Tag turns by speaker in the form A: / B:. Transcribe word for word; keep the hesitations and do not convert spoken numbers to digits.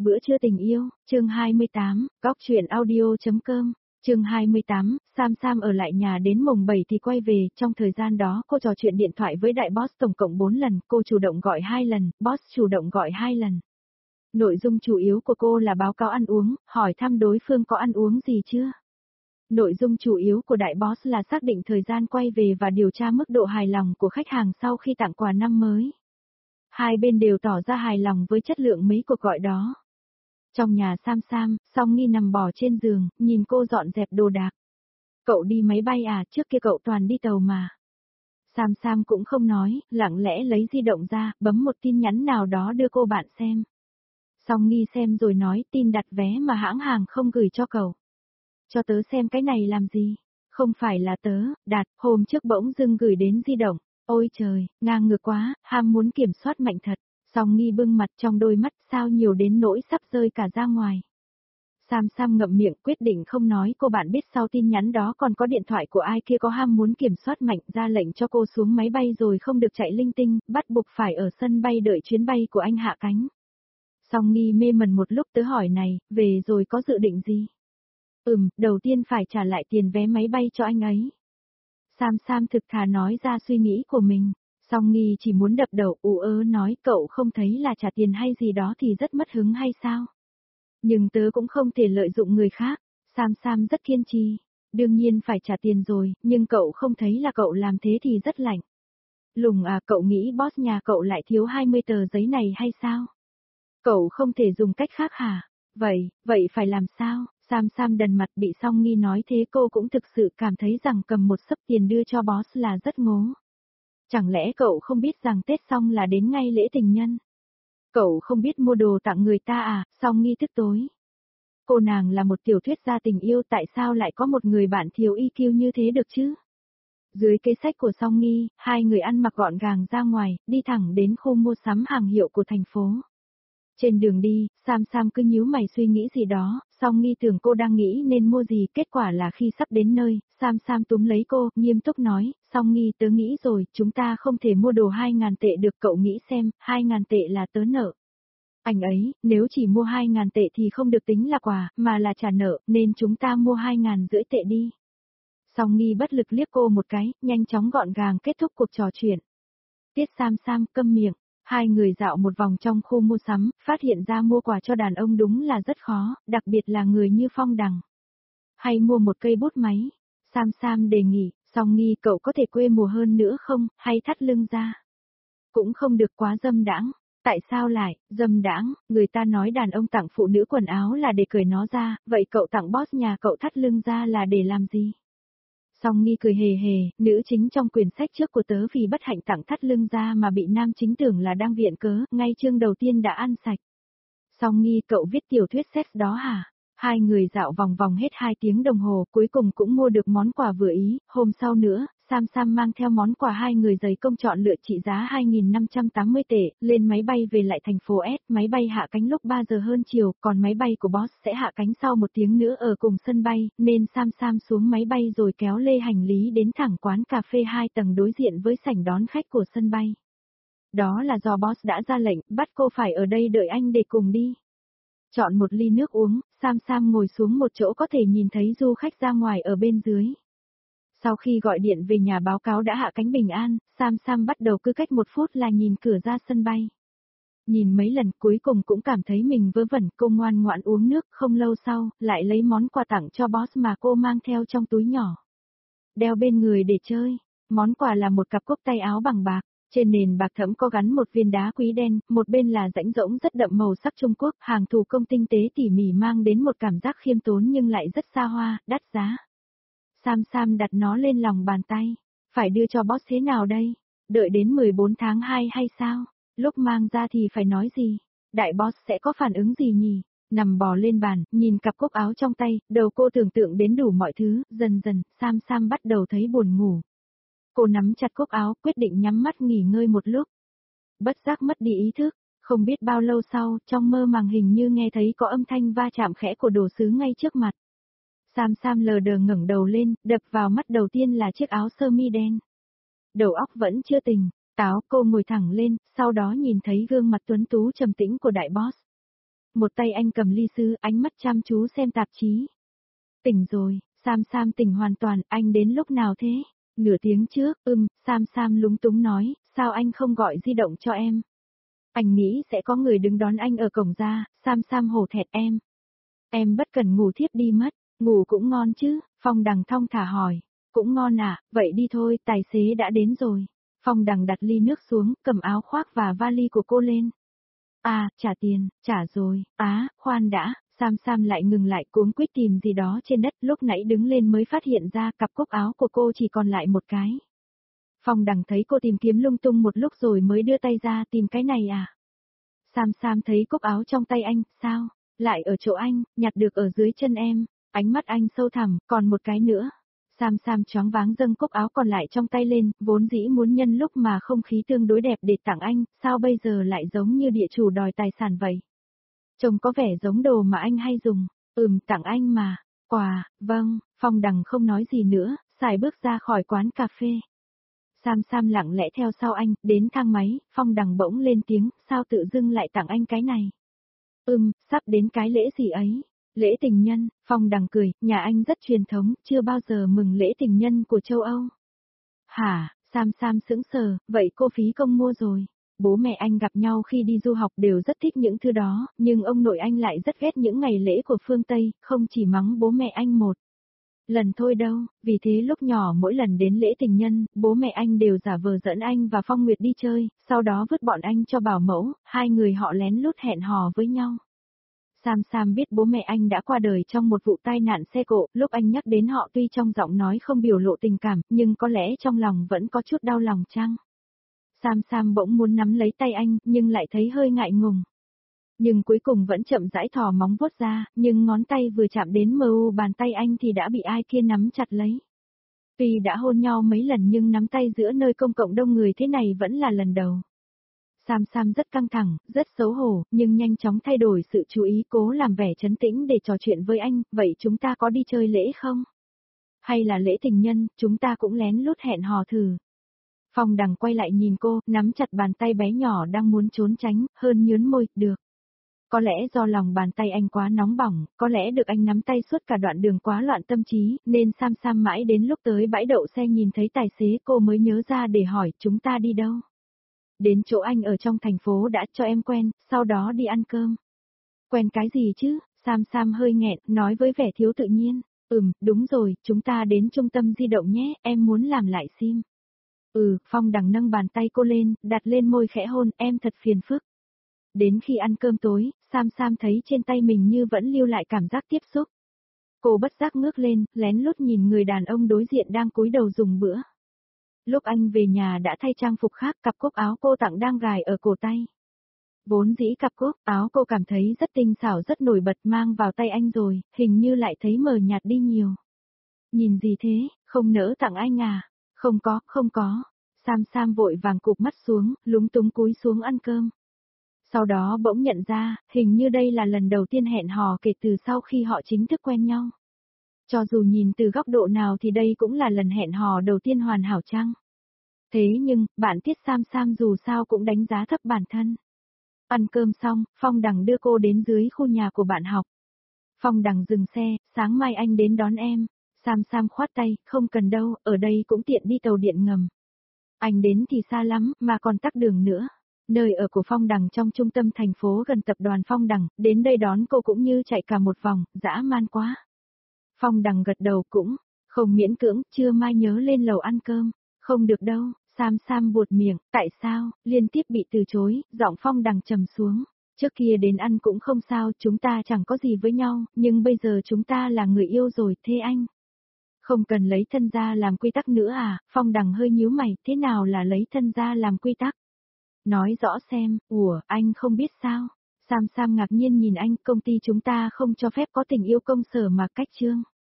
A: bữa trưa tình yêu, chương hai mươi tám, góc truyện audio.com, chương hai mươi tám, Sam Sam ở lại nhà đến mùng bảy thì quay về, trong thời gian đó cô trò chuyện điện thoại với đại boss tổng cộng bốn lần, cô chủ động gọi hai lần, boss chủ động gọi hai lần. Nội dung chủ yếu của cô là báo cáo ăn uống, hỏi thăm đối phương có ăn uống gì chưa. Nội dung chủ yếu của đại boss là xác định thời gian quay về và điều tra mức độ hài lòng của khách hàng sau khi tặng quà năm mới. Hai bên đều tỏ ra hài lòng với chất lượng mấy cuộc gọi đó. Trong nhà Sam Sam, Song Nghi nằm bò trên giường, nhìn cô dọn dẹp đồ đạc. Cậu đi máy bay à, trước kia cậu toàn đi tàu mà. Sam Sam cũng không nói, lặng lẽ lấy di động ra, bấm một tin nhắn nào đó đưa cô bạn xem. Song Nghi xem rồi nói tin đặt vé mà hãng hàng không gửi cho cậu. Cho tớ xem cái này làm gì? Không phải là tớ, Đạt, hôm trước bỗng dưng gửi đến di động. Ôi trời, ngang ngược quá, ham muốn kiểm soát mạnh thật. Song Nghi bưng mặt trong đôi mắt sao nhiều đến nỗi sắp rơi cả ra ngoài. Sam Sam ngậm miệng quyết định không nói, cô bạn biết sau tin nhắn đó còn có điện thoại của ai kia có ham muốn kiểm soát mạnh, ra lệnh cho cô xuống máy bay rồi không được chạy linh tinh, bắt buộc phải ở sân bay đợi chuyến bay của anh hạ cánh. Song Nghi mê mẩn một lúc, tớ hỏi này, về rồi có dự định gì? Ừm, đầu tiên phải trả lại tiền vé máy bay cho anh ấy. Sam Sam thực thà nói ra suy nghĩ của mình. Song Nghi chỉ muốn đập đầu ù ớ nói cậu không thấy là trả tiền hay gì đó thì rất mất hứng hay sao? Nhưng tớ cũng không thể lợi dụng người khác. Sam Sam rất kiên trì. Đương nhiên phải trả tiền rồi, nhưng cậu không thấy là cậu làm thế thì rất lạnh. Lùng à, cậu nghĩ boss nhà cậu lại thiếu hai mươi tờ giấy này hay sao? Cậu không thể dùng cách khác hả? Vậy, vậy phải làm sao? Sam Sam đần mặt bị Song Nghi nói thế cô cũng thực sự cảm thấy rằng cầm một xấp tiền đưa cho boss là rất ngố. Chẳng lẽ cậu không biết rằng Tết xong là đến ngay lễ tình nhân? Cậu không biết mua đồ tặng người ta à? Song Nghi tức tối. Cô nàng là một tiểu thuyết gia tình yêu, tại sao lại có một người bạn thiếu i kiu như thế được chứ? Dưới kế sách của Song Nghi, hai người ăn mặc gọn gàng ra ngoài, đi thẳng đến khu mua sắm hàng hiệu của thành phố. Trên đường đi, Sam Sam cứ nhíu mày suy nghĩ gì đó, Song Nghi tưởng cô đang nghĩ nên mua gì, kết quả là khi sắp đến nơi, Sam Sam túm lấy cô, nghiêm túc nói, Song Nghi tớ nghĩ rồi, chúng ta không thể mua đồ hai ngàn tệ được, cậu nghĩ xem, hai ngàn tệ là tớ nợ. Anh ấy, nếu chỉ mua hai ngàn tệ thì không được tính là quà, mà là trả nợ, nên chúng ta mua hai ngàn rưỡi tệ đi. Song Nghi bất lực liếc cô một cái, nhanh chóng gọn gàng kết thúc cuộc trò chuyện. Tiết Sam Sam câm miệng. Hai người dạo một vòng trong khu mua sắm, phát hiện ra mua quà cho đàn ông đúng là rất khó, đặc biệt là người như Phong Đằng. Hay mua một cây bút máy. Sam Sam đề nghị, Song Nghi cậu có thể quê mùa hơn nữa không, hay thắt lưng ra. Cũng không được quá dâm đãng. Tại sao lại, dâm đãng, người ta nói đàn ông tặng phụ nữ quần áo là để cởi nó ra, vậy cậu tặng boss nhà cậu thắt lưng ra là để làm gì? Song Nghi cười hề hề, nữ chính trong quyển sách trước của tớ vì bất hạnh tặng thắt lưng ra mà bị nam chính tưởng là đang viện cớ, ngay chương đầu tiên đã ăn sạch. Song Nghi cậu viết tiểu thuyết sex đó hả? Hai người dạo vòng vòng hết hai tiếng đồng hồ, cuối cùng cũng mua được món quà vừa ý, hôm sau nữa, Sam Sam mang theo món quà hai người giày công chọn lựa trị giá hai nghìn năm trăm tám mươi tệ, lên máy bay về lại thành phố S, máy bay hạ cánh lúc ba giờ hơn chiều, còn máy bay của boss sẽ hạ cánh sau một tiếng nữa ở cùng sân bay, nên Sam Sam xuống máy bay rồi kéo lê hành lý đến thẳng quán cà phê hai tầng đối diện với sảnh đón khách của sân bay. Đó là do boss đã ra lệnh, bắt cô phải ở đây đợi anh để cùng đi. Chọn một ly nước uống, Sam Sam ngồi xuống một chỗ có thể nhìn thấy du khách ra ngoài ở bên dưới. Sau khi gọi điện về nhà báo cáo đã hạ cánh bình an, Sam Sam bắt đầu cứ cách một phút là nhìn cửa ra sân bay. Nhìn mấy lần cuối cùng cũng cảm thấy mình vớ vẩn, cô ngoan ngoãn uống nước, không lâu sau, lại lấy món quà tặng cho boss mà cô mang theo trong túi nhỏ. Đeo bên người để chơi, món quà là một cặp cúc tay áo bằng bạc. Trên nền bạc thẫm có gắn một viên đá quý đen, một bên là rãnh rỗng rất đậm màu sắc Trung Quốc, hàng thủ công tinh tế tỉ mỉ mang đến một cảm giác khiêm tốn nhưng lại rất xa hoa, đắt giá. Sam Sam đặt nó lên lòng bàn tay. Phải đưa cho boss thế nào đây? Đợi đến mười bốn tháng hai hay sao? Lúc mang ra thì phải nói gì? Đại boss sẽ có phản ứng gì nhỉ? Nằm bò lên bàn, nhìn cặp cúc áo trong tay, đầu cô tưởng tượng đến đủ mọi thứ, dần dần, Sam Sam bắt đầu thấy buồn ngủ. Cô nắm chặt cúc áo, quyết định nhắm mắt nghỉ ngơi một lúc. Bất giác mất đi ý thức, không biết bao lâu sau, trong mơ màng hình như nghe thấy có âm thanh va chạm khẽ của đồ sứ ngay trước mặt. Sam Sam lờ đờ ngẩng đầu lên, đập vào mắt đầu tiên là chiếc áo sơ mi đen. Đầu óc vẫn chưa tỉnh, táo cô ngồi thẳng lên, sau đó nhìn thấy gương mặt tuấn tú trầm tĩnh của đại boss. một tay anh cầm ly sứ, ánh mắt chăm chú xem tạp chí. Tỉnh rồi, Sam Sam tỉnh hoàn toàn, anh đến lúc nào thế? Nửa tiếng trước, ừm, Sam Sam lúng túng nói, sao anh không gọi di động cho em? Anh nghĩ sẽ có người đứng đón anh ở cổng ra, Sam Sam hổ thẹn em. Em bất cần ngủ thiếp đi mất, ngủ cũng ngon chứ, Phong Đằng thong thả hỏi. Cũng ngon à, vậy đi thôi, tài xế đã đến rồi. Phong Đằng đặt ly nước xuống, cầm áo khoác và vali của cô lên. À, trả tiền, trả rồi, á, khoan đã, Sam Sam lại ngừng lại cuống quýt tìm gì đó trên đất, lúc nãy đứng lên mới phát hiện ra cặp cúc áo của cô chỉ còn lại một cái. Phong Đằng thấy cô tìm kiếm lung tung một lúc rồi mới đưa tay ra tìm cái này à. Sam Sam thấy cúc áo trong tay anh, sao, lại ở chỗ anh, nhặt được ở dưới chân em, ánh mắt anh sâu thẳm, còn một cái nữa. Sam Sam choáng váng dâng cúc áo còn lại trong tay lên, vốn dĩ muốn nhân lúc mà không khí tương đối đẹp để tặng anh, sao bây giờ lại giống như địa chủ đòi tài sản vậy? Trông có vẻ giống đồ mà anh hay dùng, ừm tặng anh mà, quà, vâng, Phong Đằng không nói gì nữa, xài bước ra khỏi quán cà phê. Sam Sam lặng lẽ theo sau anh, đến thang máy, Phong Đằng bỗng lên tiếng, sao tự dưng lại tặng anh cái này? Ừm, sắp đến cái lễ gì ấy? Lễ tình nhân, Phong Đằng cười, nhà anh rất truyền thống, chưa bao giờ mừng lễ tình nhân của châu Âu. Hả, Sam Sam sững sờ, vậy cô phí công mua rồi. Bố mẹ anh gặp nhau khi đi du học đều rất thích những thứ đó, nhưng ông nội anh lại rất ghét những ngày lễ của phương Tây, không chỉ mắng bố mẹ anh một lần thôi đâu, vì thế lúc nhỏ mỗi lần đến lễ tình nhân, bố mẹ anh đều giả vờ dẫn anh và Phong Nguyệt đi chơi, sau đó vứt bọn anh cho bảo mẫu, hai người họ lén lút hẹn hò với nhau. Sam Sam biết bố mẹ anh đã qua đời trong một vụ tai nạn xe cộ, lúc anh nhắc đến họ tuy trong giọng nói không biểu lộ tình cảm, nhưng có lẽ trong lòng vẫn có chút đau lòng chăng? Sam Sam bỗng muốn nắm lấy tay anh, nhưng lại thấy hơi ngại ngùng. Nhưng cuối cùng vẫn chậm rãi thò móng vuốt ra, nhưng ngón tay vừa chạm đến mờ u bàn tay anh thì đã bị ai kia nắm chặt lấy. Tuy đã hôn nhau mấy lần nhưng nắm tay giữa nơi công cộng đông người thế này vẫn là lần đầu. Sam Sam rất căng thẳng, rất xấu hổ, nhưng nhanh chóng thay đổi sự chú ý cố làm vẻ trấn tĩnh để trò chuyện với anh, vậy chúng ta có đi chơi lễ không? Hay là lễ tình nhân, chúng ta cũng lén lút hẹn hò thử. Phong Đằng quay lại nhìn cô, nắm chặt bàn tay bé nhỏ đang muốn trốn tránh, hơn nhớn môi, được. Có lẽ do lòng bàn tay anh quá nóng bỏng, có lẽ được anh nắm tay suốt cả đoạn đường quá loạn tâm trí, nên Sam Sam mãi đến lúc tới bãi đậu xe nhìn thấy tài xế cô mới nhớ ra để hỏi chúng ta đi đâu. Đến chỗ anh ở trong thành phố đã cho em quen, sau đó đi ăn cơm. Quen cái gì chứ, Sam Sam hơi nghẹn, nói với vẻ thiếu tự nhiên. Ừm, đúng rồi, chúng ta đến trung tâm di động nhé, em muốn làm lại sim. Ừ, Phong Đằng nâng bàn tay cô lên, đặt lên môi khẽ hôn, em thật phiền phức. Đến khi ăn cơm tối, Sam Sam thấy trên tay mình như vẫn lưu lại cảm giác tiếp xúc. Cô bất giác ngước lên, lén lút nhìn người đàn ông đối diện đang cúi đầu dùng bữa. Lúc anh về nhà đã thay trang phục khác, cặp cúc áo cô tặng đang gài ở cổ tay. Vốn dĩ cặp cúc áo cô cảm thấy rất tinh xảo rất nổi bật mang vào tay anh rồi, hình như lại thấy mờ nhạt đi nhiều. Nhìn gì thế, không nỡ tặng anh à? Không có, không có. Sam Sam vội vàng cụp mắt xuống, lúng túng cúi xuống ăn cơm. Sau đó bỗng nhận ra, hình như đây là lần đầu tiên hẹn hò kể từ sau khi họ chính thức quen nhau. Cho dù nhìn từ góc độ nào thì đây cũng là lần hẹn hò đầu tiên hoàn hảo chăng? Thế nhưng, bạn Tiết Sam Sam dù sao cũng đánh giá thấp bản thân. Ăn cơm xong, Phong Đằng đưa cô đến dưới khu nhà của bạn học. Phong Đằng dừng xe, sáng mai anh đến đón em. Sam Sam khoát tay, không cần đâu, ở đây cũng tiện đi tàu điện ngầm. Anh đến thì xa lắm, mà còn tắc đường nữa. Nơi ở của Phong Đằng trong trung tâm thành phố gần tập đoàn Phong Đằng, đến đây đón cô cũng như chạy cả một vòng, dã man quá. Phong Đằng gật đầu cũng, không miễn cưỡng, trưa mai nhớ lên lầu ăn cơm. Không được đâu, Sam Sam buột miệng, tại sao, liên tiếp bị từ chối, giọng Phong Đằng trầm xuống. Trước kia đến ăn cũng không sao, chúng ta chẳng có gì với nhau, nhưng bây giờ chúng ta là người yêu rồi, thế anh? Không cần lấy thân ra làm quy tắc nữa à? Phong Đằng hơi nhíu mày, thế nào là lấy thân ra làm quy tắc? Nói rõ xem, ủa, anh không biết sao? Sam Sam ngạc nhiên nhìn anh, công ty chúng ta không cho phép có tình yêu công sở mà cách chương.